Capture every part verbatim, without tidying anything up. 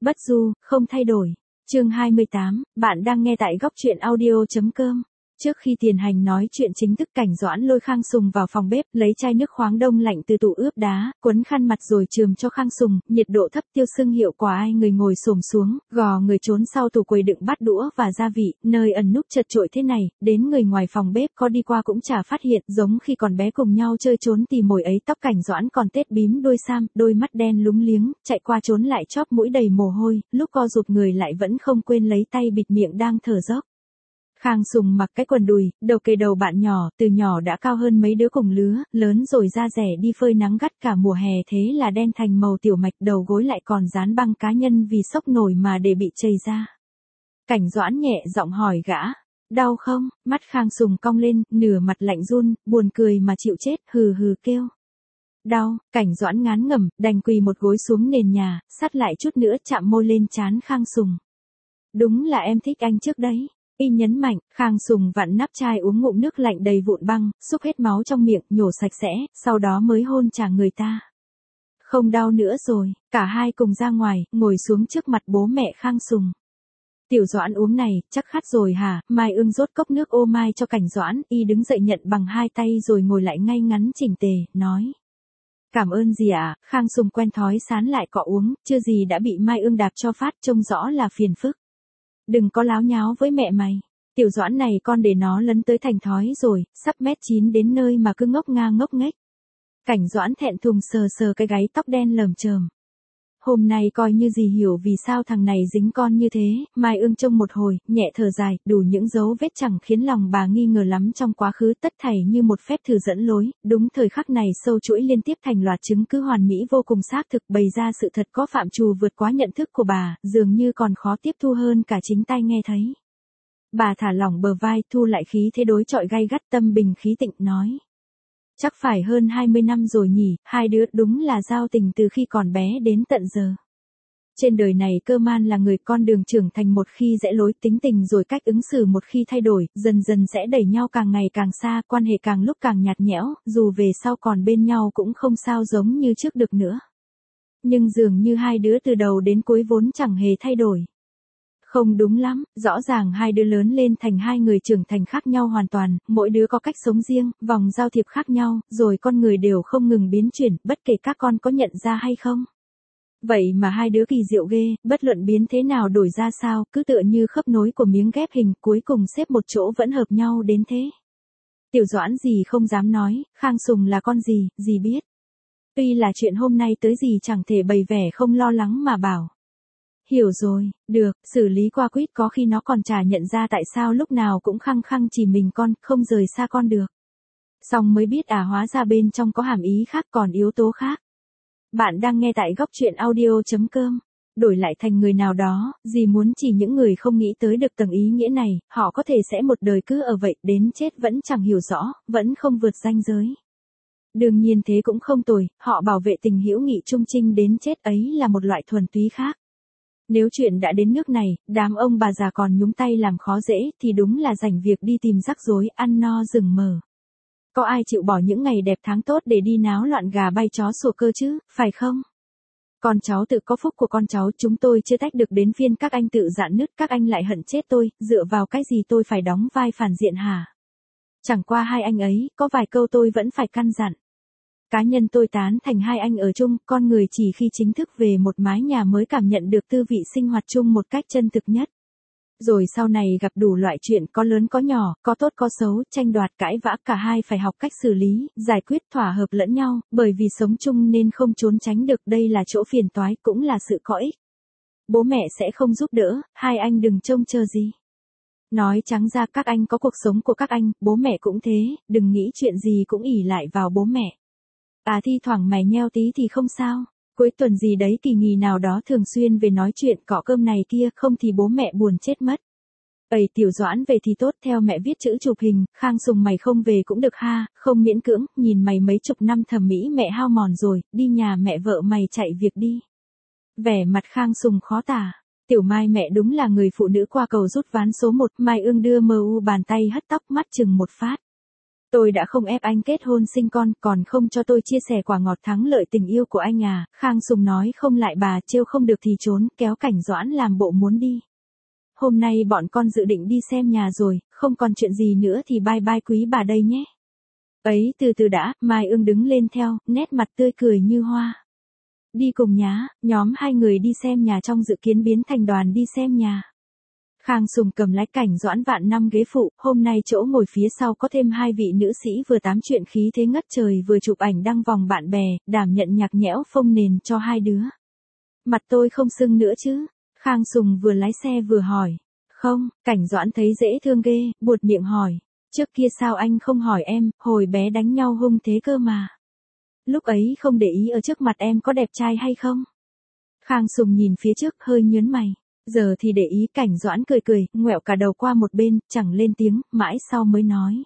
Bất du, không thay đổi. Chương hai mươi tám, bạn đang nghe tại góc truyện audio.com. Trước khi tiền hành nói chuyện chính thức, Cảnh Doãn lôi Khang Sùng vào phòng bếp, lấy chai nước khoáng đông lạnh từ tủ ướp đá, quấn khăn mặt rồi chườm cho Khang Sùng, nhiệt độ thấp tiêu sưng hiệu quả. Ai người ngồi xổm xuống, gò người trốn sau tủ quầy đựng bát đũa và gia vị, nơi ẩn núp chật chội thế này, đến người ngoài phòng bếp có đi qua cũng chả phát hiện, giống khi còn bé cùng nhau chơi trốn tìm mồi ấy. Tóc Cảnh Doãn còn tết bím đuôi sam, đôi mắt đen lúng liếng, chạy qua trốn lại chóp mũi đầy mồ hôi, lúc co rụt người lại vẫn không quên lấy tay bịt miệng đang thở dốc. Khang Sùng mặc cái quần đùi, đầu kề đầu bạn nhỏ, từ nhỏ đã cao hơn mấy đứa cùng lứa, lớn rồi da rẻ đi phơi nắng gắt cả mùa hè, thế là đen thành màu tiểu mạch, đầu gối lại còn dán băng cá nhân vì sốc nổi mà để bị chảy ra. Cảnh Doãn nhẹ giọng hỏi gã, đau không? Mắt Khang Sùng cong lên, nửa mặt lạnh run, buồn cười mà chịu chết, hừ hừ kêu. Đau. Cảnh Doãn ngán ngẩm, đành quỳ một gối xuống nền nhà, sát lại chút nữa chạm môi lên trán Khang Sùng. Đúng là em thích anh trước đấy. Y nhấn mạnh. Khang Sùng vặn nắp chai uống ngụm nước lạnh đầy vụn băng, xúc hết máu trong miệng, nhổ sạch sẽ, sau đó mới hôn trả người ta. Không đau nữa rồi, cả hai cùng ra ngoài, ngồi xuống trước mặt bố mẹ Khang Sùng. Tiểu Doãn uống này, chắc khát rồi hả? Mai Ưng rót cốc nước ô mai cho Cảnh Doãn, y đứng dậy nhận bằng hai tay rồi ngồi lại ngay ngắn chỉnh tề, nói. Cảm ơn gì ạ? À? Khang Sùng quen thói sán lại cọ uống, chưa gì đã bị Mai Ưng đạp cho phát, trông rõ là phiền phức. Đừng có láo nháo với mẹ mày. Tiểu Doãn này con để nó lấn tới thành thói rồi, sắp mét chín đến nơi mà cứ ngốc nga ngốc nghếch. Cảnh Doãn thẹn thùng sờ sờ cái gáy tóc đen lởm chởm. Hôm nay coi như gì hiểu vì sao thằng này dính con như thế. Mai Ưng trông một hồi, nhẹ thở dài, đủ những dấu vết chẳng khiến lòng bà nghi ngờ lắm trong quá khứ, tất thảy như một phép thử dẫn lối. Đúng thời khắc này sâu chuỗi liên tiếp thành loạt chứng cứ hoàn mỹ vô cùng xác thực, bày ra sự thật có phạm trù vượt quá nhận thức của bà, dường như còn khó tiếp thu hơn cả chính tai nghe thấy. Bà thả lỏng bờ vai, thu lại khí thế đối chọi gay gắt, tâm bình khí tịnh nói. Chắc phải hơn hai mươi năm rồi nhỉ, hai đứa đúng là giao tình từ khi còn bé đến tận giờ. Trên đời này cơ man là người, con đường trưởng thành một khi rẽ lối, tính tình rồi cách ứng xử một khi thay đổi, dần dần sẽ đẩy nhau càng ngày càng xa, quan hệ càng lúc càng nhạt nhẽo, dù về sau còn bên nhau cũng không sao giống như trước được nữa. Nhưng dường như hai đứa từ đầu đến cuối vốn chẳng hề thay đổi. Không đúng lắm, rõ ràng hai đứa lớn lên thành hai người trưởng thành khác nhau hoàn toàn, mỗi đứa có cách sống riêng, vòng giao thiệp khác nhau, rồi con người đều không ngừng biến chuyển, bất kể các con có nhận ra hay không. Vậy mà hai đứa kỳ diệu ghê, bất luận biến thế nào đổi ra sao, cứ tựa như khớp nối của miếng ghép hình, cuối cùng xếp một chỗ vẫn hợp nhau đến thế. Tiểu Doãn gì không dám nói, Khang Sùng là con gì, gì biết. Tuy là chuyện hôm nay tới gì chẳng thể bày vẻ không lo lắng mà bảo. Hiểu rồi, được, xử lý qua quýt, có khi nó còn chả nhận ra tại sao lúc nào cũng khăng khăng chỉ mình con, không rời xa con được. Xong mới biết à, hóa ra bên trong có hàm ý khác, còn yếu tố khác. Bạn đang nghe tại góc truyện audio.com. Đổi lại thành người nào đó, dì muốn chỉ những người không nghĩ tới được tầng ý nghĩa này, họ có thể sẽ một đời cứ ở vậy, đến chết vẫn chẳng hiểu rõ, vẫn không vượt ranh giới. Đương nhiên thế cũng không tồi, họ bảo vệ tình hữu nghị trung trinh đến chết ấy là một loại thuần túy khác. Nếu chuyện đã đến nước này, đám ông bà già còn nhúng tay làm khó dễ, thì đúng là rảnh việc đi tìm rắc rối, ăn no rừng mờ. Có ai chịu bỏ những ngày đẹp tháng tốt để đi náo loạn gà bay chó sủa cơ chứ, phải không? Con cháu tự có phúc của con cháu, chúng tôi chưa tách được đến phiên các anh tự dạn nứt, các anh lại hận chết tôi, dựa vào cái gì tôi phải đóng vai phản diện hả? Chẳng qua hai anh ấy, có vài câu tôi vẫn phải căn dặn. Cá nhân tôi tán thành hai anh ở chung, con người chỉ khi chính thức về một mái nhà mới cảm nhận được tư vị sinh hoạt chung một cách chân thực nhất. Rồi sau này gặp đủ loại chuyện, có lớn có nhỏ, có tốt có xấu, tranh đoạt cãi vã, cả hai phải học cách xử lý, giải quyết thỏa hợp lẫn nhau, bởi vì sống chung nên không trốn tránh được, đây là chỗ phiền toái, cũng là sự có ích. Bố mẹ sẽ không giúp đỡ, hai anh đừng trông chờ gì. Nói trắng ra các anh có cuộc sống của các anh, bố mẹ cũng thế, đừng nghĩ chuyện gì cũng ỷ lại vào bố mẹ. À thi thoảng mày nheo tí thì không sao, cuối tuần gì đấy kỳ nghỉ nào đó thường xuyên về nói chuyện cọ cơm này kia, không thì bố mẹ buồn chết mất. Ây Tiểu Doãn về thì tốt, theo mẹ viết chữ chụp hình, Khang Sùng mày không về cũng được ha, không miễn cưỡng, nhìn mày mấy chục năm thẩm mỹ mẹ hao mòn rồi, đi nhà mẹ vợ mày chạy việc đi. Vẻ mặt Khang Sùng khó tả. Tiểu Mai mẹ đúng là người phụ nữ qua cầu rút ván số một, Mai Ưng đưa mờ u bàn tay hất tóc, mắt chừng một phát. Tôi đã không ép anh kết hôn sinh con, còn không cho tôi chia sẻ quả ngọt thắng lợi tình yêu của anh à, Khang Sùng nói không lại bà, trêu không được thì trốn, kéo Cảnh Doãn làm bộ muốn đi. Hôm nay bọn con dự định đi xem nhà rồi, không còn chuyện gì nữa thì bye bye quý bà đây nhé. Ấy từ từ đã, Mai Ương đứng lên theo, nét mặt tươi cười như hoa. Đi cùng nhá, nhóm hai người đi xem nhà trong dự kiến biến thành đoàn đi xem nhà. Khang Sùng cầm lái Cảnh Doãn vạn năm ghế phụ, hôm nay chỗ ngồi phía sau có thêm hai vị nữ sĩ vừa tám chuyện khí thế ngất trời vừa chụp ảnh đăng vòng bạn bè, đảm nhận nhạc nhẽo phông nền cho hai đứa. Mặt tôi không sưng nữa chứ? Khang Sùng vừa lái xe vừa hỏi. Không, Cảnh Doãn thấy dễ thương ghê, buột miệng hỏi. Trước kia sao anh không hỏi em, hồi bé đánh nhau hung thế cơ mà. Lúc ấy không để ý ở trước mặt em có đẹp trai hay không? Khang Sùng nhìn phía trước hơi nhớn mày. Giờ thì để ý. Cảnh Doãn cười cười, ngoẹo cả đầu qua một bên, chẳng lên tiếng, mãi sau mới nói.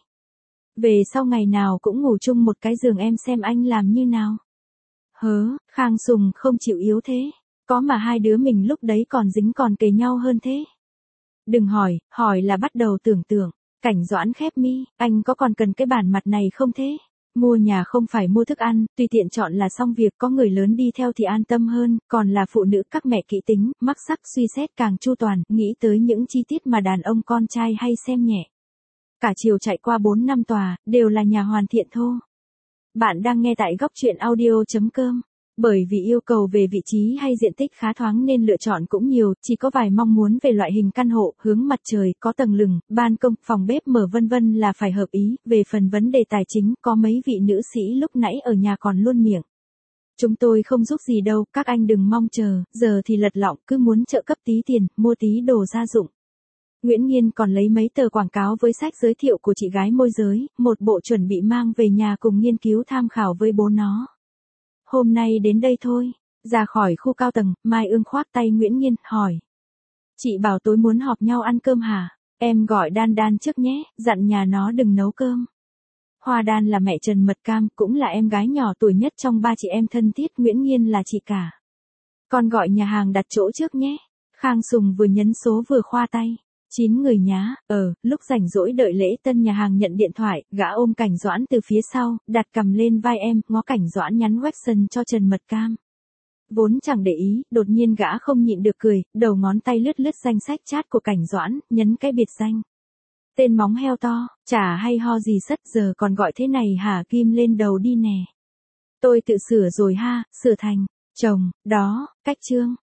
Về sau ngày nào cũng ngủ chung một cái giường em xem anh làm như nào. Hớ, Khang Sùng không chịu yếu thế. Có mà hai đứa mình lúc đấy còn dính còn kề nhau hơn thế. Đừng hỏi, hỏi là bắt đầu tưởng tượng. Cảnh Doãn khép mi, anh có còn cần cái bản mặt này không thế? Mua nhà không phải mua thức ăn, tùy tiện chọn là xong việc, có người lớn đi theo thì an tâm hơn, còn là phụ nữ các mẹ kỹ tính, mắc sắc suy xét càng chu toàn, nghĩ tới những chi tiết mà đàn ông con trai hay xem nhẹ. Cả chiều chạy qua bốn năm tòa, đều là nhà hoàn thiện thô. Bạn đang nghe tại góc truyện audio chấm com. Bởi vì yêu cầu về vị trí hay diện tích khá thoáng nên lựa chọn cũng nhiều, chỉ có vài mong muốn về loại hình căn hộ, hướng mặt trời, có tầng lửng, ban công, phòng bếp mở vân vân là phải hợp ý. Về phần vấn đề tài chính, có mấy vị nữ sĩ lúc nãy ở nhà còn luôn miệng. Chúng tôi không giúp gì đâu, các anh đừng mong chờ, giờ thì lật lọng, cứ muốn trợ cấp tí tiền, mua tí đồ gia dụng. Nguyễn Nghiên còn lấy mấy tờ quảng cáo với sách giới thiệu của chị gái môi giới, một bộ chuẩn bị mang về nhà cùng nghiên cứu tham khảo với bố nó. Hôm nay đến đây thôi. Ra khỏi khu cao tầng, Mai Ương khoác tay Nguyễn Nghiên, hỏi. Chị bảo tối muốn họp nhau ăn cơm hả? Em gọi Đan Đan trước nhé, dặn nhà nó đừng nấu cơm. Hoa Đan là mẹ Trần Mật Cam, cũng là em gái nhỏ tuổi nhất trong ba chị em thân thiết, Nguyễn Nghiên là chị cả. Con gọi nhà hàng đặt chỗ trước nhé. Khang Sùng vừa nhấn số vừa khoa tay. Chín người nhá, ờ, lúc rảnh rỗi đợi lễ tân nhà hàng nhận điện thoại, gã ôm Cảnh Doãn từ phía sau, đặt cầm lên vai em, ngó Cảnh Doãn nhắn Webson cho Trần Mật Cam. Vốn chẳng để ý, đột nhiên gã không nhịn được cười, đầu ngón tay lướt lướt danh sách chat của Cảnh Doãn, nhấn cái biệt danh. Tên móng heo to, chả hay ho gì sất, giờ còn gọi thế này hả, kim lên đầu đi nè. Tôi tự sửa rồi ha, sửa thành, chồng, đó, cách chương.